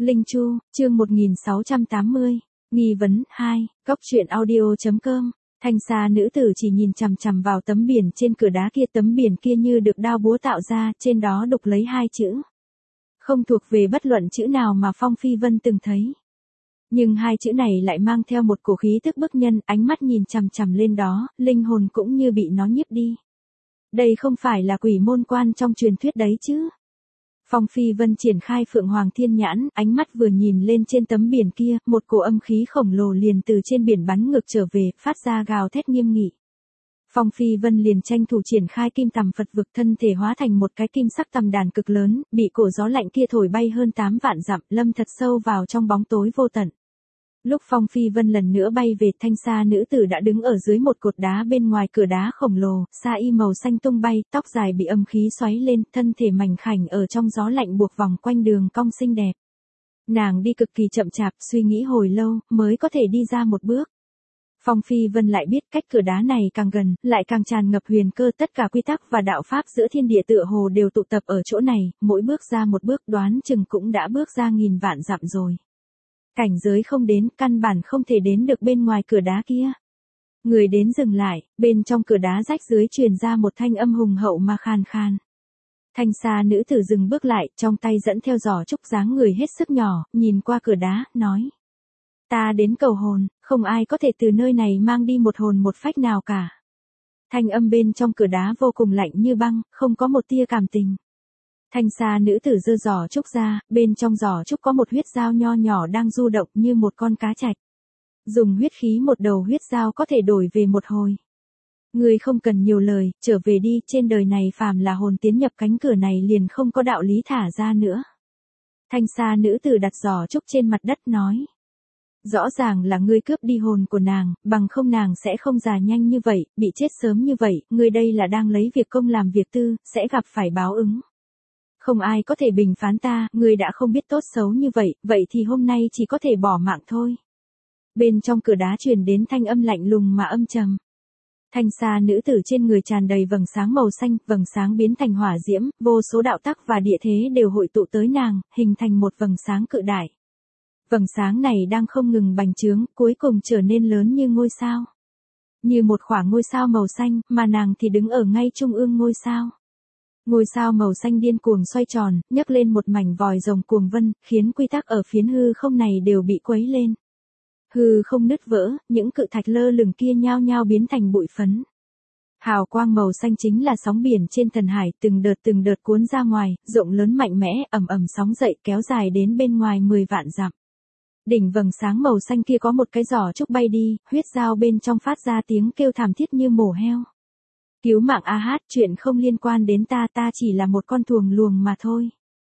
Linh Chu, chương 1680, nghi vấn 2, góc truyện audio.com. Thanh xa nữ tử chỉ nhìn chằm chằm vào tấm biển trên cửa đá kia, tấm biển kia như được đao búa tạo ra, trên đó đục lấy hai chữ. Không thuộc về bất luận chữ nào mà Phong Phi Vân từng thấy. Nhưng hai chữ này lại mang theo một cổ khí tức bức nhân, ánh mắt nhìn chằm chằm lên đó, linh hồn cũng như bị nó nhiếp đi. Đây không phải là quỷ môn quan trong truyền thuyết đấy chứ. Phong Phi Vân triển khai Phượng Hoàng Thiên Nhãn, ánh mắt vừa nhìn lên trên tấm biển kia, một cổ âm khí khổng lồ liền từ trên biển bắn ngược trở về, phát ra gào thét nghiêm nghị. Phong Phi Vân liền tranh thủ triển khai Kim Tầm Phật Vực, thân thể hóa thành một cái kim sắc tầm đàn cực lớn, bị cổ gió lạnh kia thổi bay hơn 8 vạn dặm, lâm thật sâu vào trong bóng tối vô tận. Lúc Phong Phi Vân lần nữa bay về, thanh sa nữ tử đã đứng ở dưới một cột đá bên ngoài cửa đá khổng lồ, sa y màu xanh tung bay, tóc dài bị âm khí xoáy lên, thân thể mảnh khảnh ở trong gió lạnh buộc vòng quanh đường cong xinh đẹp. Nàng đi cực kỳ chậm chạp, suy nghĩ hồi lâu, mới có thể đi ra một bước. Phong Phi Vân lại biết cách cửa đá này càng gần, lại càng tràn ngập huyền cơ, tất cả quy tắc và đạo pháp giữa thiên địa tựa hồ đều tụ tập ở chỗ này, mỗi bước ra một bước đoán chừng cũng đã bước ra nghìn vạn dặm rồi. Cảnh giới không đến, căn bản không thể đến được bên ngoài cửa đá kia. Người đến dừng lại, bên trong cửa đá rách dưới truyền ra một thanh âm hùng hậu mà khàn khàn. Thanh sa nữ tử dừng bước lại, trong tay dẫn theo giỏ trúc, dáng người hết sức nhỏ, nhìn qua cửa đá, nói. Ta đến cầu hồn, không ai có thể từ nơi này mang đi một hồn một phách nào cả. Thanh âm bên trong cửa đá vô cùng lạnh như băng, không có một tia cảm tình. Thanh sa nữ tử giơ giỏ trúc ra, bên trong giỏ trúc có một huyết dao nho nhỏ đang du động như một con cá trạch. Dùng huyết khí một đầu huyết dao có thể đổi về một hồi. Ngươi không cần nhiều lời, trở về đi, trên đời này phàm là hồn tiến nhập cánh cửa này liền không có đạo lý thả ra nữa. Thanh sa nữ tử đặt giỏ trúc trên mặt đất nói. Rõ ràng là ngươi cướp đi hồn của nàng, bằng không nàng sẽ không già nhanh như vậy, bị chết sớm như vậy, ngươi đây là đang lấy việc công làm việc tư, sẽ gặp phải báo ứng. Không ai có thể bình phán ta, ngươi đã không biết tốt xấu như vậy, vậy thì hôm nay chỉ có thể bỏ mạng thôi. Bên trong cửa đá truyền đến thanh âm lạnh lùng mà âm trầm. Thanh sa nữ tử trên người tràn đầy vầng sáng màu xanh, vầng sáng biến thành hỏa diễm, vô số đạo tắc và địa thế đều hội tụ tới nàng, hình thành một vầng sáng cự đại. Vầng sáng này đang không ngừng bành trướng, cuối cùng trở nên lớn như ngôi sao. Như một khoảng ngôi sao màu xanh, mà nàng thì đứng ở ngay trung ương ngôi sao. Ngôi sao màu xanh điên cuồng xoay tròn, nhấc lên một mảnh vòi rồng cuồng vân, khiến quy tắc ở phiến hư không này đều bị quấy lên. Hư không nứt vỡ, những cự thạch lơ lửng kia nhao nhao biến thành bụi phấn. Hào quang màu xanh chính là sóng biển trên thần hải, từng đợt cuốn ra ngoài, rộng lớn mạnh mẽ, ầm ầm sóng dậy, kéo dài đến bên ngoài 10 vạn dặm. Đỉnh vầng sáng màu xanh kia có một cái giỏ trúc bay đi, huyết dao bên trong phát ra tiếng kêu thảm thiết như mổ heo. Cứu mạng a hát, chuyện không liên quan đến ta, ta chỉ là một con thuồng luồng mà thôi.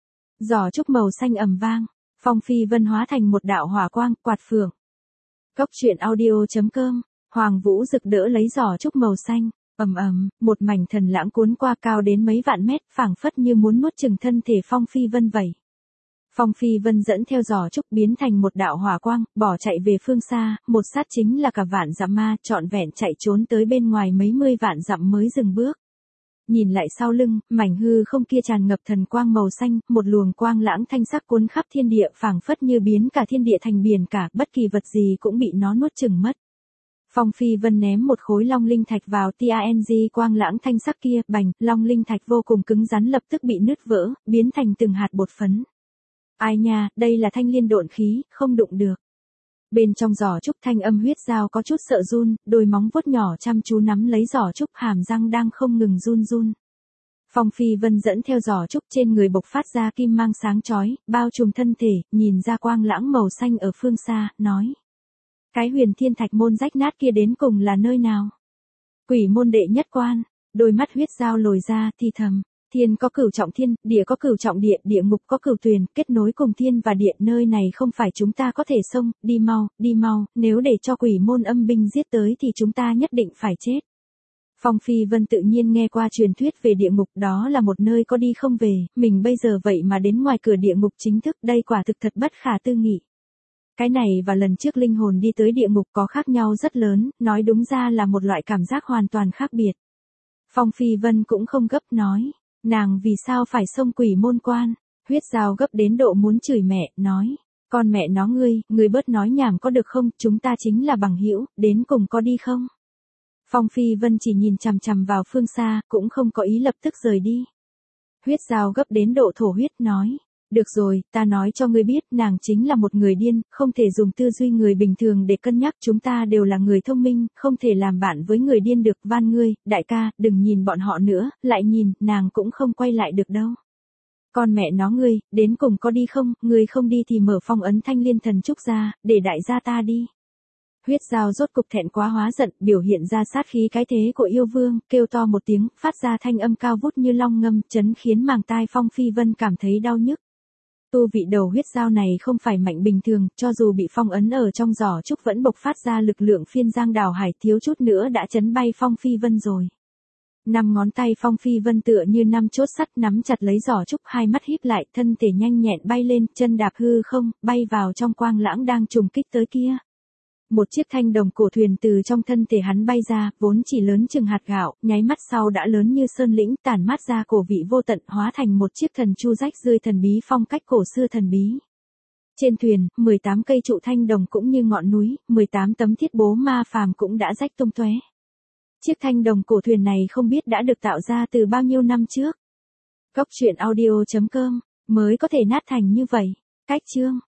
Giỏ trúc màu xanh ầm vang, Phong Phi Vân hóa thành một đạo hỏa quang, quạt phượng. Góc truyện audio.com, Hoàng Vũ rực đỡ lấy giỏ trúc màu xanh, ầm ầm, một mảnh thần lãng cuốn qua cao đến mấy vạn mét, phảng phất như muốn nuốt chửng thân thể Phong Phi Vân vậy. Phong Phi Vân dẫn theo giỏ trúc biến thành một đạo hỏa quang, bỏ chạy về phương xa, một sát chính là cả vạn dặm ma, trọn vẹn chạy trốn tới bên ngoài mấy mươi vạn dặm mới dừng bước. Nhìn lại sau lưng, mảnh hư không kia tràn ngập thần quang màu xanh, một luồng quang lãng thanh sắc cuốn khắp thiên địa, phảng phất như biến cả thiên địa thành biển cả, bất kỳ vật gì cũng bị nó nuốt chửng mất. Phong Phi Vân ném một khối long linh thạch vào TANG quang lãng thanh sắc kia, bành, long linh thạch vô cùng cứng rắn lập tức bị nứt vỡ, biến thành từng hạt bột phấn. Ai nha, đây là thanh liên độn khí, không đụng được. Bên trong giỏ trúc thanh âm huyết dao có chút sợ run, đôi móng vuốt nhỏ chăm chú nắm lấy giỏ trúc, hàm răng đang không ngừng run run. Phong Phi Vân dẫn theo giỏ trúc, trên người bộc phát ra kim mang sáng chói, bao trùm thân thể, nhìn ra quang lãng màu xanh ở phương xa, nói. Cái Huyền Thiên Thạch môn rách nát kia đến cùng là nơi nào? Quỷ môn đệ nhất quan, đôi mắt huyết dao lồi ra, thì thầm. Thiên có cửu trọng thiên, địa có cửu trọng địa, địa ngục có cửu tuyền, kết nối cùng thiên và địa, nơi này không phải chúng ta có thể xông, đi mau, nếu để cho quỷ môn âm binh giết tới thì chúng ta nhất định phải chết. Phong Phi Vân tự nhiên nghe qua truyền thuyết về địa ngục, đó là một nơi có đi không về, mình bây giờ vậy mà đến ngoài cửa địa ngục chính thức, đây quả thực thật bất khả tư nghị. Cái này và lần trước linh hồn đi tới địa ngục có khác nhau rất lớn, nói đúng ra là một loại cảm giác hoàn toàn khác biệt. Phong Phi Vân cũng không gấp nói. Nàng vì sao phải xông quỷ môn quan? Huyết dao gấp đến độ muốn chửi mẹ, nói. Con mẹ nó ngươi bớt nói nhảm có được không, chúng ta chính là bằng hữu, đến cùng có đi không? Phong Phi Vân chỉ nhìn chằm chằm vào phương xa, cũng không có ý lập tức rời đi. Huyết Giao gấp đến độ thổ huyết nói. Được rồi, ta nói cho ngươi biết, nàng chính là một người điên, không thể dùng tư duy người bình thường để cân nhắc, chúng ta đều là người thông minh, không thể làm bạn với người điên được, van ngươi, đại ca, đừng nhìn bọn họ nữa, lại nhìn, nàng cũng không quay lại được đâu. Con mẹ nó ngươi, đến cùng có đi không, ngươi không đi thì mở phong ấn Thanh Liên Thần Trúc ra, để đại gia ta đi. Huyết Giao rốt cục thẹn quá hóa giận, biểu hiện ra sát khí cái thế của yêu vương, kêu to một tiếng, phát ra thanh âm cao vút như long ngâm, chấn khiến màng tai Phong Phi Vân cảm thấy đau nhức. Tu vị đầu Huyết Giao này không phải mạnh bình thường, cho dù bị phong ấn ở trong giỏ trúc vẫn bộc phát ra lực lượng phiên giang đào hải, thiếu chút nữa đã chấn bay Phong Phi Vân rồi. 5 ngón tay Phong Phi Vân tựa như 5 chốt sắt nắm chặt lấy giỏ trúc, hai mắt híp lại, thân thể nhanh nhẹn bay lên, chân đạp hư không, bay vào trong quang lãng đang trùng kích tới kia. Một chiếc thanh đồng cổ thuyền từ trong thân thể hắn bay ra, vốn chỉ lớn chừng hạt gạo, nháy mắt sau đã lớn như sơn lĩnh, tản mát ra cổ vị vô tận, hóa thành một chiếc thần chu rách rơi thần bí phong cách cổ xưa thần bí. Trên thuyền, 18 cây trụ thanh đồng cũng như ngọn núi, 18 tấm thiết bố ma phàm cũng đã rách tung tóe. Chiếc thanh đồng cổ thuyền này không biết đã được tạo ra từ bao nhiêu năm trước. Góc truyện audio.com mới có thể nát thành như vậy. Cách chương